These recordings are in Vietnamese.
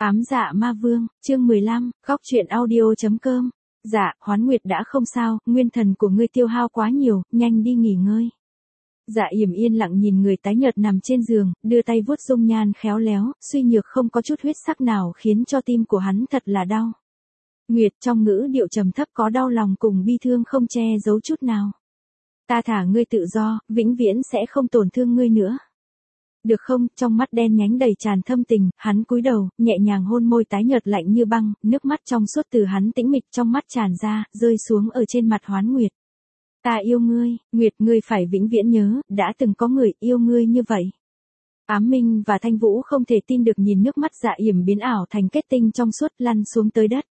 Ám dạ ma vương, chương 15, góc truyện audio.com. Dạ, Hoán Nguyệt đã không sao, nguyên thần của ngươi tiêu hao quá nhiều, nhanh đi nghỉ ngơi. Dạ Yểm yên lặng nhìn người tái nhợt nằm trên giường, đưa tay vuốt dung nhan khéo léo, suy nhược không có chút huyết sắc nào khiến cho tim của hắn thật là đau. Nguyệt trong ngữ điệu trầm thấp có đau lòng cùng bi thương không che giấu chút nào. Ta thả ngươi tự do, vĩnh viễn sẽ không tổn thương ngươi nữa. Được không? Trong mắt đen nhánh đầy tràn thâm tình, hắn cúi đầu, nhẹ nhàng hôn môi tái nhợt lạnh như băng, nước mắt trong suốt từ hắn tĩnh mịch trong mắt tràn ra, rơi xuống ở trên mặt Hoán Nguyệt. Ta yêu ngươi, Nguyệt, ngươi phải vĩnh viễn nhớ, đã từng có người yêu ngươi như vậy. Ám Minh và Thanh Vũ không thể tin được nhìn nước mắt Dạ Yểm biến ảo thành kết tinh trong suốt lăn xuống tới đất.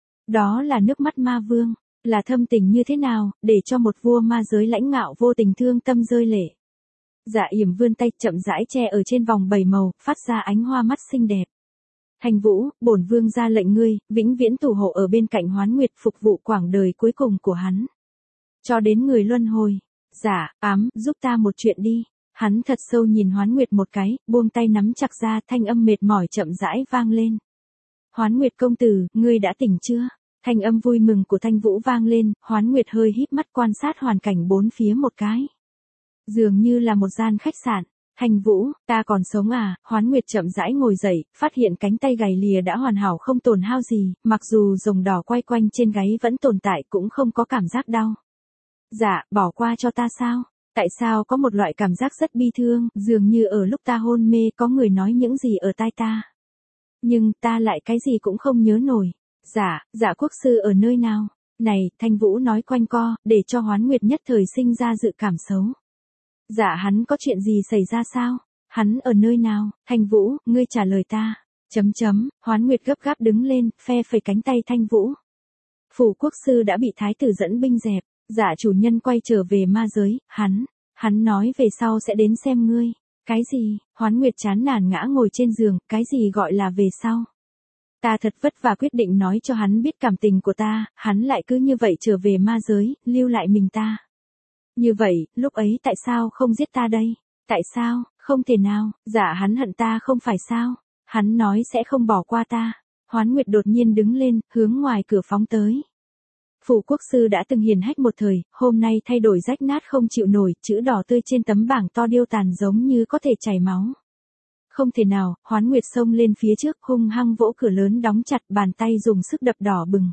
Đó là nước mắt ma vương, là thâm tình như thế nào, để cho một vua ma giới lãnh ngạo vô tình thương tâm rơi lệ. Dạ Yểm vươn tay chậm rãi che ở trên vòng bảy màu, phát ra ánh hoa mắt xinh đẹp. Thanh Vũ, bổn vương ra lệnh ngươi, vĩnh viễn thủ hộ ở bên cạnh Hoán Nguyệt phục vụ quãng đời cuối cùng của hắn. Cho đến người luân hồi. Dạ, Ám, giúp ta một chuyện đi. Hắn thật sâu nhìn Hoán Nguyệt một cái, buông tay nắm chặt ra, thanh âm mệt mỏi chậm rãi vang lên. Hoán Nguyệt công tử, ngươi đã tỉnh chưa? Thanh âm vui mừng của Thanh Vũ vang lên, Hoán Nguyệt hơi híp mắt quan sát hoàn cảnh bốn phía một cái. Dường như là một gian khách sạn. Thanh Vũ, ta còn sống à? Hoán Nguyệt chậm rãi ngồi dậy, phát hiện cánh tay gầy lìa đã hoàn hảo không tổn hao gì, mặc dù rồng đỏ quay quanh trên gáy vẫn tồn tại cũng không có cảm giác đau. Dạ, bỏ qua cho ta sao? Tại sao có một loại cảm giác rất bi thương, dường như ở lúc ta hôn mê có người nói những gì ở tai ta. Nhưng ta lại cái gì cũng không nhớ nổi. Dạ, dạ quốc sư ở nơi nào? Này, Thanh Vũ nói quanh co, để cho Hoán Nguyệt nhất thời sinh ra dự cảm xấu. Dạ hắn có chuyện gì xảy ra sao? Hắn ở nơi nào? Thanh Vũ, ngươi trả lời ta. Hoán Nguyệt gấp gáp đứng lên, phe phẩy cánh tay Thanh Vũ. Phủ quốc sư đã bị thái tử dẫn binh dẹp. Dạ chủ nhân quay trở về ma giới, hắn nói về sau sẽ đến xem ngươi. Cái gì? Hoán Nguyệt chán nản ngã ngồi trên giường, cái gì gọi là về sau? Ta thật vất vả quyết định nói cho hắn biết cảm tình của ta, hắn lại cứ như vậy trở về ma giới, lưu lại mình ta. Như vậy, lúc ấy tại sao không giết ta đây? Tại sao? Không thể nào, dạ hắn hận ta không phải sao? Hắn nói sẽ không bỏ qua ta. Hoán Nguyệt đột nhiên đứng lên, hướng ngoài cửa phóng tới. Phủ quốc sư đã từng hiền hách một thời, hôm nay thay đổi rách nát không chịu nổi, chữ đỏ tươi trên tấm bảng to điêu tàn giống như có thể chảy máu. Không thể nào, Hoán Nguyệt xông lên phía trước, hung hăng vỗ cửa lớn đóng chặt, bàn tay dùng sức đập đỏ bừng.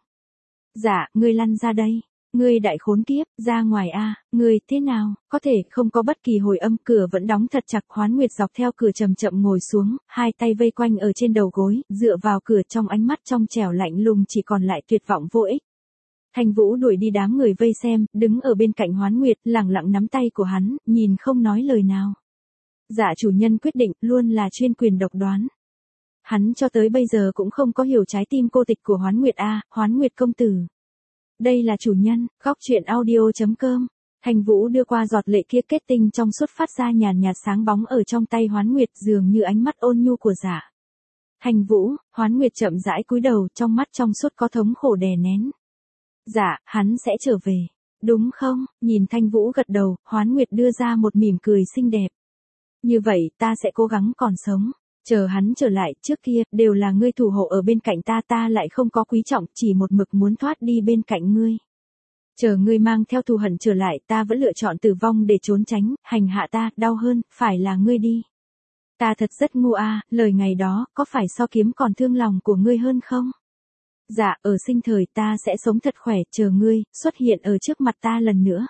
Dạ, ngươi lăn ra đây. Ngươi đại khốn kiếp, ra ngoài a, ngươi thế nào? Có thể không có bất kỳ hồi âm, cửa vẫn đóng thật chặt. Hoán Nguyệt dọc theo cửa chậm chậm ngồi xuống, hai tay vây quanh ở trên đầu gối, dựa vào cửa trong ánh mắt trong trẻo lạnh lùng chỉ còn lại tuyệt vọng vô ích. Thanh Vũ đuổi đi đám người vây xem, đứng ở bên cạnh Hoán Nguyệt, lẳng lặng nắm tay của hắn, nhìn không nói lời nào. Dạ chủ nhân quyết định, luôn là chuyên quyền độc đoán. Hắn cho tới bây giờ cũng không có hiểu trái tim cô tịch của Hoán Nguyệt a, Hoán Nguyệt công tử. Đây là chủ nhân, góc truyện audio.com. Thanh Vũ đưa qua giọt lệ kia kết tinh trong suốt phát ra nhàn nhạt sáng bóng ở trong tay Hoán Nguyệt dường như ánh mắt ôn nhu của Dạ. Thanh Vũ, Hoán Nguyệt chậm rãi cúi đầu, trong mắt trong suốt có thống khổ đè nén. Dạ, hắn sẽ trở về. Đúng không? Nhìn Thanh Vũ gật đầu, Hoán Nguyệt đưa ra một mỉm cười xinh đẹp. Như vậy, ta sẽ cố gắng còn sống. Chờ hắn trở lại, trước kia, đều là ngươi thủ hộ ở bên cạnh ta, ta lại không có quý trọng, chỉ một mực muốn thoát đi bên cạnh ngươi. Chờ ngươi mang theo thù hận trở lại, ta vẫn lựa chọn tử vong để trốn tránh, hành hạ ta, đau hơn, phải là ngươi đi. Ta thật rất ngu a, lời ngày đó, có phải so kiếm còn thương lòng của ngươi hơn không? Dạ, ở sinh thời ta sẽ sống thật khỏe, chờ ngươi, xuất hiện ở trước mặt ta lần nữa.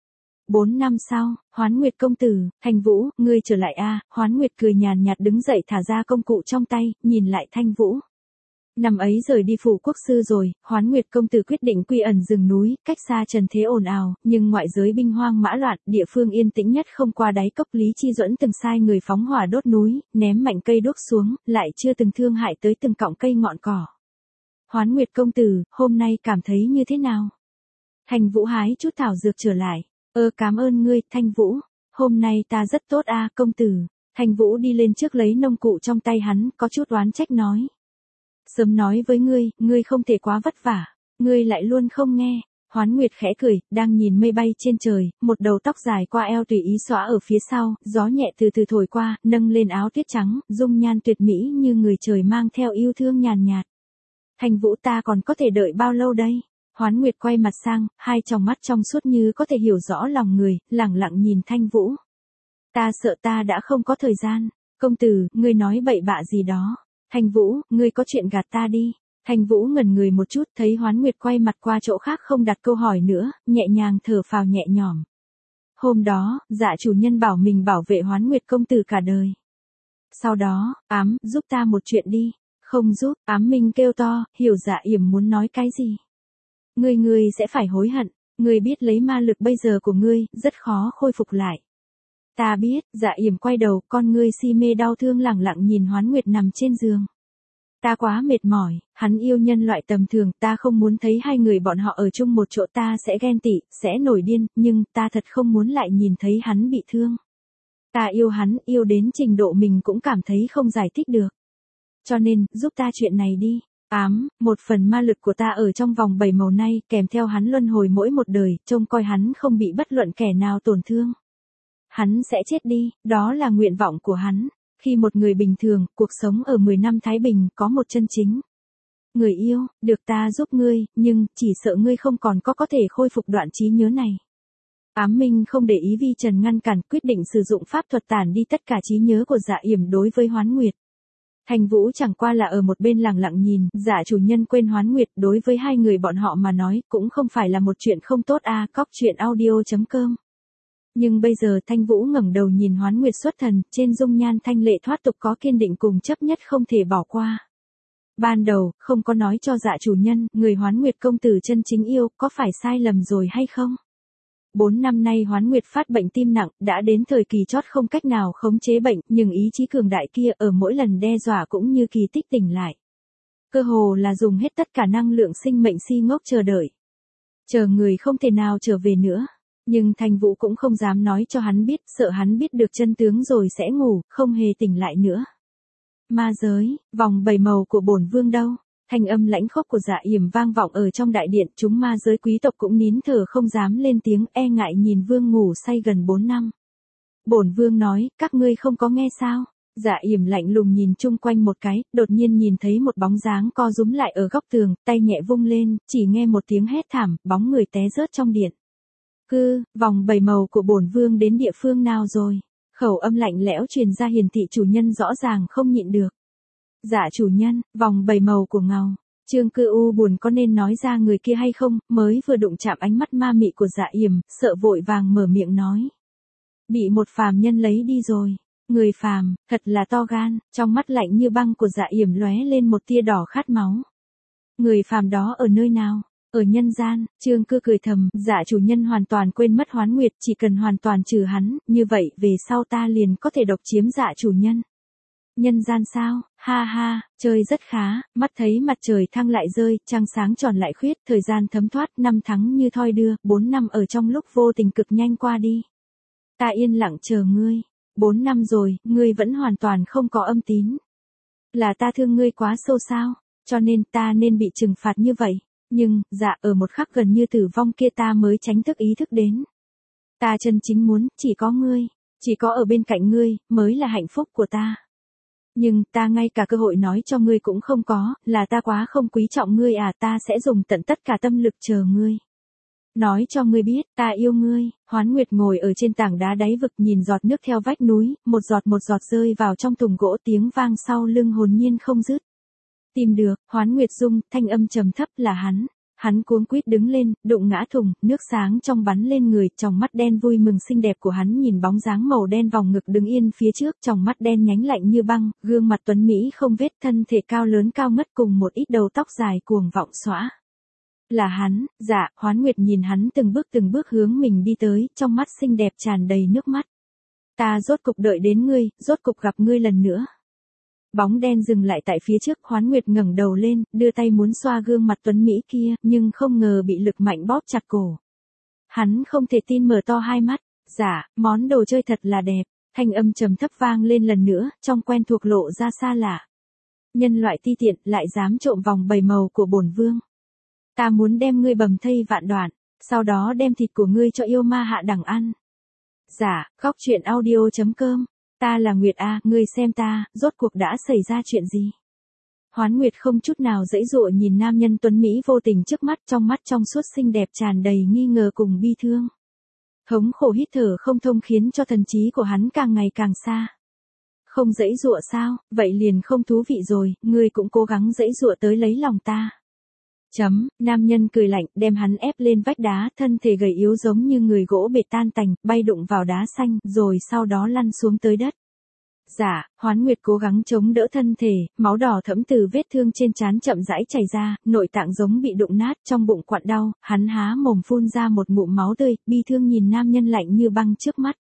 4 năm sau, Hoán Nguyệt công tử, Thanh Vũ, ngươi trở lại a. Hoán Nguyệt cười nhàn nhạt đứng dậy thả ra công cụ trong tay, nhìn lại Thanh Vũ. Năm ấy rời đi phủ quốc sư rồi, Hoán Nguyệt công tử quyết định quy ẩn rừng núi, cách xa trần thế ồn ào, nhưng ngoại giới binh hoang mã loạn, địa phương yên tĩnh nhất không qua đáy cốc. Lý Chi Duẫn từng sai người phóng hỏa đốt núi, ném mạnh cây đuốc xuống, lại chưa từng thương hại tới từng cọng cây ngọn cỏ. Hoán Nguyệt công tử, hôm nay cảm thấy như thế nào? Thanh Vũ hái chút thảo dược trở lại. Cảm ơn ngươi, Thanh Vũ. Hôm nay ta rất tốt a, công tử. Thanh Vũ đi lên trước lấy nông cụ trong tay hắn, có chút oán trách nói. Sớm nói với ngươi, ngươi không thể quá vất vả. Ngươi lại luôn không nghe. Hoán Nguyệt khẽ cười, đang nhìn mây bay trên trời, một đầu tóc dài qua eo tùy ý xõa ở phía sau, gió nhẹ từ từ thổi qua, nâng lên áo tuyết trắng, dung nhan tuyệt mỹ như người trời mang theo yêu thương nhàn nhạt. Thanh Vũ, ta còn có thể đợi bao lâu đây? Hoán Nguyệt quay mặt sang, hai tròng mắt trong suốt như có thể hiểu rõ lòng người, lẳng lặng nhìn Thanh Vũ. Ta sợ ta đã không có thời gian. Công tử, ngươi nói bậy bạ gì đó. Thanh Vũ, ngươi có chuyện gạt ta đi. Thanh Vũ ngẩn người một chút, thấy Hoán Nguyệt quay mặt qua chỗ khác không đặt câu hỏi nữa, nhẹ nhàng thở phào nhẹ nhõm. Hôm đó, dạ chủ nhân bảo mình bảo vệ Hoán Nguyệt công tử cả đời. Sau đó, Ám, giúp ta một chuyện đi. Không giúp, Ám Minh kêu to, hiểu Dạ Yểm muốn nói cái gì. Ngươi sẽ phải hối hận, ngươi biết lấy ma lực bây giờ của ngươi, rất khó khôi phục lại. Ta biết, Dạ Yểm quay đầu, con ngươi si mê đau thương lẳng lặng nhìn Hoán Nguyệt nằm trên giường. Ta quá mệt mỏi, hắn yêu nhân loại tầm thường, ta không muốn thấy hai người bọn họ ở chung một chỗ, ta sẽ ghen tị, sẽ nổi điên, nhưng ta thật không muốn lại nhìn thấy hắn bị thương. Ta yêu hắn, yêu đến trình độ mình cũng cảm thấy không giải thích được. Cho nên, giúp ta chuyện này đi. Ám, một phần ma lực của ta ở trong vòng 7 màu nay, kèm theo hắn luân hồi mỗi một đời, trông coi hắn không bị bất luận kẻ nào tổn thương. Hắn sẽ chết đi, đó là nguyện vọng của hắn. Khi một người bình thường, cuộc sống ở 10 năm thái bình, có một chân chính. Người yêu, được ta giúp ngươi, nhưng, chỉ sợ ngươi không còn có thể khôi phục đoạn trí nhớ này. Ám Minh không để ý Vi Trần ngăn cản, quyết định sử dụng pháp thuật tản đi tất cả trí nhớ của Dạ Yểm đối với Hoán Nguyệt. Thanh Vũ chẳng qua là ở một bên lặng lặng nhìn, Dạ chủ nhân quên Hoán Nguyệt đối với hai người bọn họ mà nói, cũng không phải là một chuyện không tốt a. Cóc truyện audio.com. Nhưng bây giờ Thanh Vũ ngẩng đầu nhìn Hoán Nguyệt xuất thần, trên dung nhan thanh lệ thoát tục có kiên định cùng chấp nhất không thể bỏ qua. Ban đầu, không có nói cho Dạ chủ nhân, người Hoán Nguyệt công tử chân chính yêu, có phải sai lầm rồi hay không? 4 năm nay Hoán Nguyệt phát bệnh tim nặng, đã đến thời kỳ chót không cách nào khống chế bệnh, nhưng ý chí cường đại kia ở mỗi lần đe dọa cũng như kỳ tích tỉnh lại. Cơ hồ là dùng hết tất cả năng lượng sinh mệnh si ngốc chờ đợi. Chờ người không thể nào trở về nữa. Nhưng Thanh Vũ cũng không dám nói cho hắn biết, sợ hắn biết được chân tướng rồi sẽ ngủ, không hề tỉnh lại nữa. Ma giới, vòng 7 màu của bổn vương đâu? Thanh âm lãnh khốc của Dạ Yểm vang vọng ở trong đại điện, chúng ma giới quý tộc cũng nín thở không dám lên tiếng, e ngại nhìn vương ngủ say gần 4 năm. Bổn vương nói, các ngươi không có nghe sao? Dạ Yểm lạnh lùng nhìn chung quanh một cái, đột nhiên nhìn thấy một bóng dáng co rúm lại ở góc tường, tay nhẹ vung lên, chỉ nghe một tiếng hét thảm, bóng người té rớt trong điện. Vòng 7 màu của bổn vương đến địa phương nào rồi? Khẩu âm lạnh lẽo truyền ra, hiển thị chủ nhân rõ ràng không nhịn được. Dạ chủ nhân, vòng 7 màu của ngầu. Trương Cư U buồn có nên nói ra người kia hay không, mới vừa đụng chạm ánh mắt ma mị của Dạ Yểm, sợ vội vàng mở miệng nói. Bị một phàm nhân lấy đi rồi. Người phàm, thật là to gan, trong mắt lạnh như băng của Dạ Yểm lóe lên một tia đỏ khát máu. Người phàm đó ở nơi nào? Ở nhân gian. Trương Cư cười thầm, Dạ chủ nhân hoàn toàn quên mất Hoán Nguyệt, chỉ cần hoàn toàn trừ hắn, như vậy về sau ta liền có thể độc chiếm Dạ chủ nhân. Nhân gian sao? Ha ha, chơi rất khá, mắt thấy mặt trời thăng lại rơi, trăng sáng tròn lại khuyết, thời gian thấm thoát, năm tháng như thoi đưa, 4 năm ở trong lúc vô tình cực nhanh qua đi. Ta yên lặng chờ ngươi. 4 năm rồi, ngươi vẫn hoàn toàn không có âm tín. Là ta thương ngươi quá sâu sao, cho nên ta nên bị trừng phạt như vậy. Nhưng, dạ, ở một khắc gần như tử vong kia ta mới tránh thức ý thức đến. Ta chân chính muốn, chỉ có ngươi, chỉ có ở bên cạnh ngươi, mới là hạnh phúc của ta. Nhưng, ta ngay cả cơ hội nói cho ngươi cũng không có, là ta quá không quý trọng ngươi à, ta sẽ dùng tận tất cả tâm lực chờ ngươi. Nói cho ngươi biết, ta yêu ngươi. Hoán Nguyệt ngồi ở trên tảng đá đáy vực nhìn giọt nước theo vách núi, một giọt rơi vào trong thùng gỗ, tiếng vang sau lưng hồn nhiên không dứt. Tìm được, Hoán Nguyệt rung, thanh âm trầm thấp là hắn. Hắn cuống quýt đứng lên, đụng ngã thùng, nước sáng trong bắn lên người, tròng mắt đen vui mừng xinh đẹp của hắn nhìn bóng dáng màu đen vòng ngực đứng yên phía trước, tròng mắt đen nhánh lạnh như băng, gương mặt tuấn mỹ không vết, thân thể cao lớn cao ngất cùng một ít đầu tóc dài cuồng vọng xõa. Là hắn, dạ, Hoán Nguyệt nhìn hắn từng bước hướng mình đi tới, trong mắt xinh đẹp tràn đầy nước mắt. Ta rốt cục đợi đến ngươi, rốt cục gặp ngươi lần nữa. Bóng đen dừng lại tại phía trước, Hoán Nguyệt ngẩng đầu lên, đưa tay muốn xoa gương mặt tuấn mỹ kia, nhưng không ngờ bị lực mạnh bóp chặt cổ. Hắn không thể tin mở to hai mắt, dạ, món đồ chơi thật là đẹp, thanh âm trầm thấp vang lên lần nữa, trong quen thuộc lộ ra xa lạ. Nhân loại ti tiện, lại dám trộm vòng 7 màu của bổn vương. Ta muốn đem ngươi bầm thây vạn đoạn. Sau đó đem thịt của ngươi cho yêu ma hạ đẳng ăn. Dạ, góc truyện audio.com. Ta là Nguyệt A, ngươi xem ta, rốt cuộc đã xảy ra chuyện gì? Hoán Nguyệt không chút nào giãy giụa nhìn nam nhân tuấn Mỹ vô tình trước mắt, trong mắt trong suốt xinh đẹp tràn đầy nghi ngờ cùng bi thương. Thống khổ hít thở không thông khiến cho thần trí của hắn càng ngày càng xa. Không giãy giụa sao, vậy liền không thú vị rồi, ngươi cũng cố gắng giãy giụa tới lấy lòng ta. Nam nhân cười lạnh, đem hắn ép lên vách đá, thân thể gầy yếu giống như người gỗ bệt tan tành, bay đụng vào đá xanh, rồi sau đó lăn xuống tới đất. Dạ, Hoán Nguyệt cố gắng chống đỡ thân thể, máu đỏ thẫm từ vết thương trên trán chậm rãi chảy ra, nội tạng giống bị đụng nát, trong bụng quặn đau, hắn há mồm phun ra một ngụm máu tươi, bi thương nhìn nam nhân lạnh như băng trước mắt.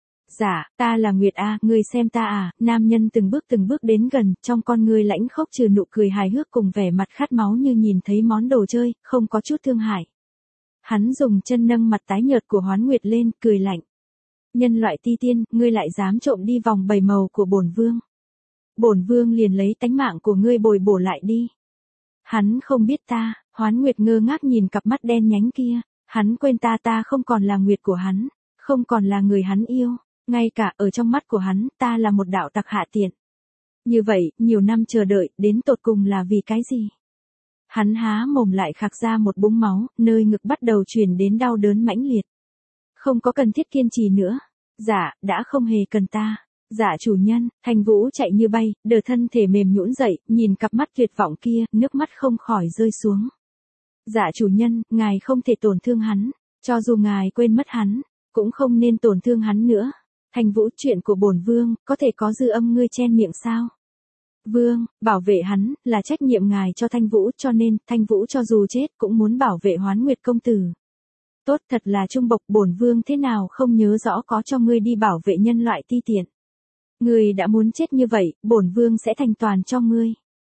Dạ, ta là Nguyệt A, ngươi xem ta à, nam nhân từng bước đến gần, trong con ngươi lãnh khốc trừ nụ cười hài hước cùng vẻ mặt khát máu như nhìn thấy món đồ chơi, không có chút thương hại. Hắn dùng chân nâng mặt tái nhợt của Hoán Nguyệt lên, cười lạnh. Nhân loại ti tiên, ngươi lại dám trộm đi vòng bảy màu của bổn vương. Bổn vương liền lấy tánh mạng của ngươi bồi bổ lại đi. Hắn không biết ta, Hoán Nguyệt ngơ ngác nhìn cặp mắt đen nhánh kia, hắn quên ta không còn là Nguyệt của hắn, không còn là người hắn yêu. Ngay cả ở trong mắt của hắn, ta là một đạo tặc hạ tiện. Như vậy, nhiều năm chờ đợi, đến tột cùng là vì cái gì? Hắn há mồm lại khạc ra một búng máu, nơi ngực bắt đầu truyền đến đau đớn mãnh liệt. Không có cần thiết kiên trì nữa. Dạ, đã không hề cần ta. Dạ chủ nhân, Thanh Vũ chạy như bay, đờ thân thể mềm nhũn dậy, nhìn cặp mắt tuyệt vọng kia, nước mắt không khỏi rơi xuống. Dạ chủ nhân, ngài không thể tổn thương hắn, cho dù ngài quên mất hắn, cũng không nên tổn thương hắn nữa. Thanh Vũ, chuyện của bổn vương, có thể có dư âm ngươi chen miệng sao? Vương, bảo vệ hắn, là trách nhiệm ngài cho Thanh Vũ, cho nên, Thanh Vũ cho dù chết cũng muốn bảo vệ Hoán Nguyệt công tử. Tốt, thật là trung bộc, bổn vương thế nào không nhớ rõ có cho ngươi đi bảo vệ nhân loại ti tiện. Ngươi đã muốn chết như vậy, bổn vương sẽ thành toàn cho ngươi.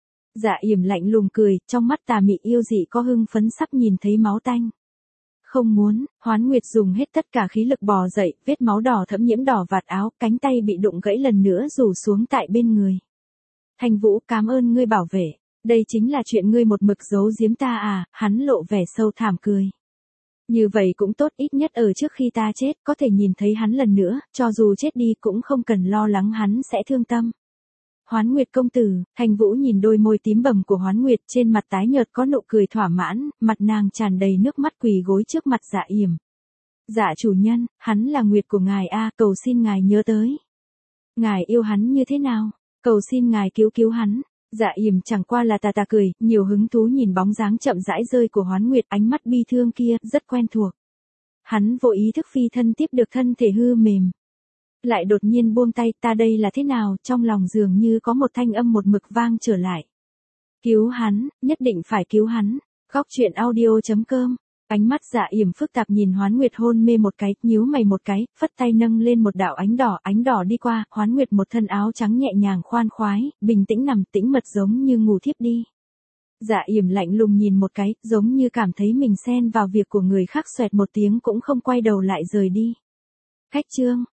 Dạ Yểm lạnh lùng cười, trong mắt tà mị yêu dị có hưng phấn sắp nhìn thấy máu tanh. Không muốn, Hoán Nguyệt dùng hết tất cả khí lực bò dậy, vết máu đỏ thẫm nhiễm đỏ vạt áo, cánh tay bị đụng gãy lần nữa rủ xuống tại bên người. Thanh Vũ, cảm ơn ngươi bảo vệ, đây chính là chuyện ngươi một mực giấu giếm ta à, hắn lộ vẻ sâu thảm cười. Như vậy cũng tốt, ít nhất ở trước khi ta chết, có thể nhìn thấy hắn lần nữa, cho dù chết đi cũng không cần lo lắng hắn sẽ thương tâm. Hoán Nguyệt công tử, Thanh Vũ nhìn đôi môi tím bầm của Hoán Nguyệt, trên mặt tái nhợt có nụ cười thỏa mãn, mặt nàng tràn đầy nước mắt quỳ gối trước mặt Dạ Yểm. Dạ chủ nhân, hắn là Nguyệt của ngài a, cầu xin ngài nhớ tới. Ngài yêu hắn như thế nào? Cầu xin ngài cứu cứu hắn. Dạ Yểm chẳng qua là tà cười, nhiều hứng thú nhìn bóng dáng chậm rãi rơi của Hoán Nguyệt, ánh mắt bi thương kia, rất quen thuộc. Hắn vô ý thức phi thân tiếp được thân thể hư mềm. Lại đột nhiên buông tay, ta đây là thế nào, trong lòng dường như có một thanh âm một mực vang trở lại. Cứu hắn, nhất định phải cứu hắn. Góc truyện audio.com. Ánh mắt Dạ Yểm phức tạp nhìn Hoán Nguyệt hôn mê một cái, nhíu mày một cái, phất tay nâng lên một đạo ánh đỏ đi qua, Hoán Nguyệt một thân áo trắng nhẹ nhàng khoan khoái, bình tĩnh nằm tĩnh mật giống như ngủ thiếp đi. Dạ Yểm lạnh lùng nhìn một cái, giống như cảm thấy mình xen vào việc của người khác, xoẹt một tiếng cũng không quay đầu lại rời đi. Khách trương.